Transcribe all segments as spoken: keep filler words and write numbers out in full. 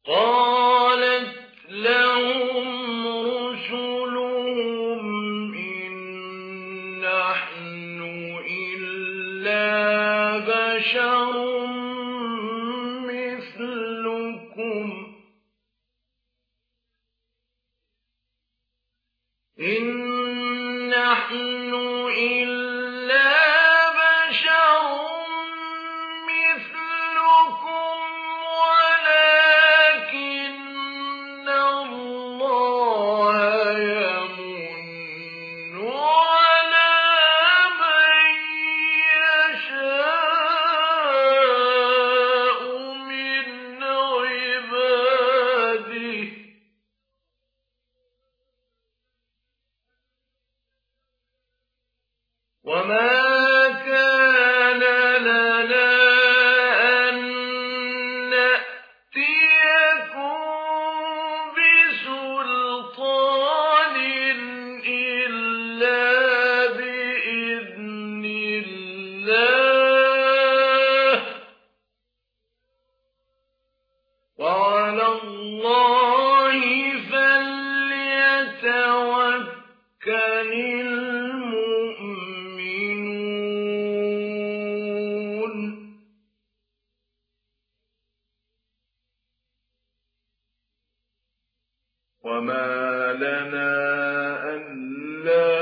قالت لهم رسلهم إن نحن إلا بشر مثلكم إن نحن إلا بشر مثلكم ولكن الله يمن على من يشاء من عباده وما كان لنا أن نأتيكم بسلطان إلا بإذن الله وعلى الله فليتوكل المؤمنون وما لنا ألا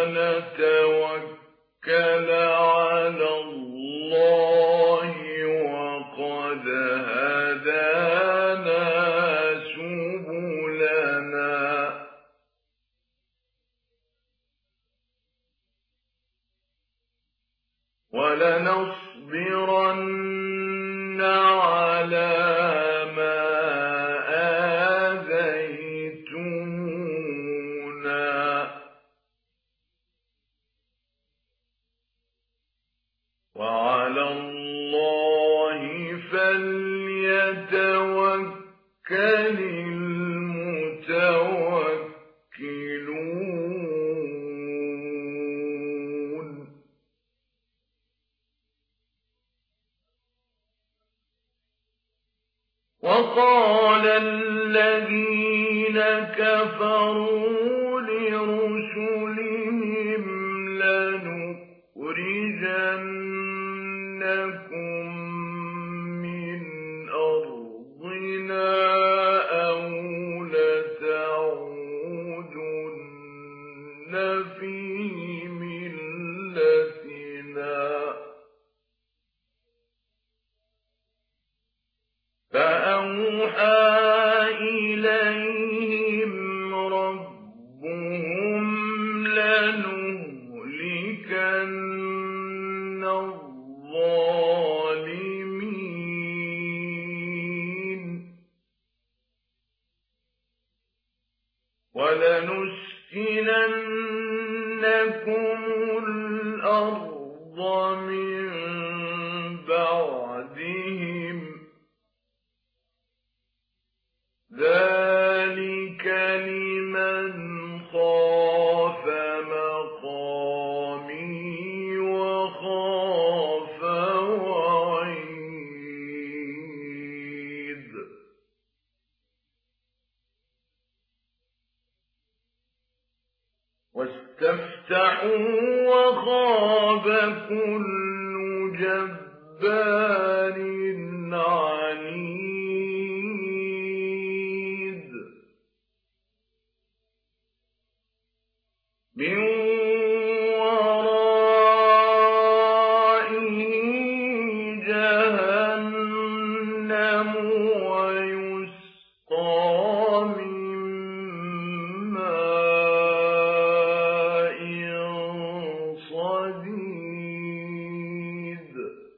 نتوكل على الله وقد هدانا سبلنا ولنصبرن على ما آذيتمونا وعلى الله فليتوكل المتوكلون وقال الذين كفروا لرسلهم لنخرجنكم من أرضنا أو لتعودن في ملتنا فأوحى إليهم ربهم لنهلكن الظالمين ولنسكننكم الأرض من بعدهم ذلك لمن خاف مقامي وخاف وعيد واستفتحوا وخاب كل جبار عنيد من ورائه جهنم ويسقى من ماء صديد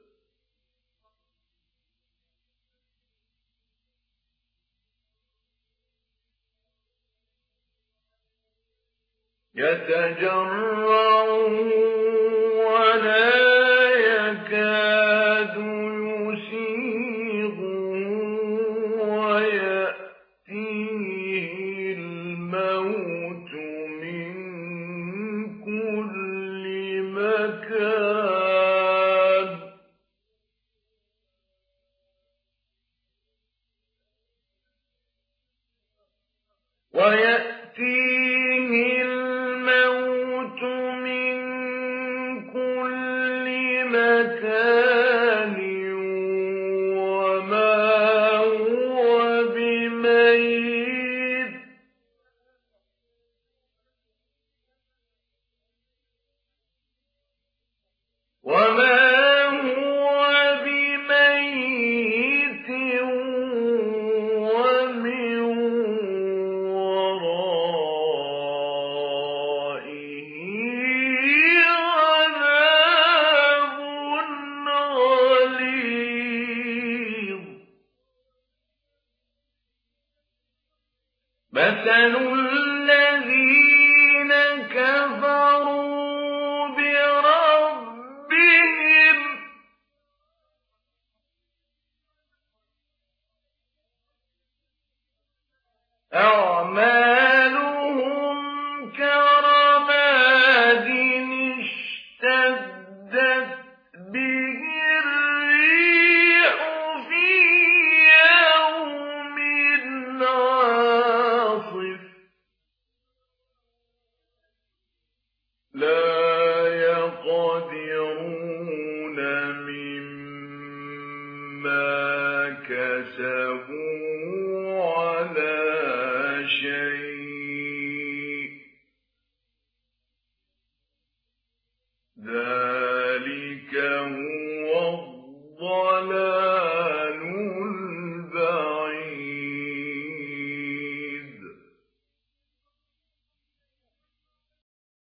يتجرعه ولا يكاد يسيغه ويأتيه الموت من كل مكان. ويأتيه الموت من كل مكان وما هو بميت وما هو بميت ومن ورائه عذاب غليظ. مثل الذين كفروا بربهم أعمالهم كرماد اشتدت به الريح في يوم عاصف لا يقدرون مما كسبوا على شيء ذلك هو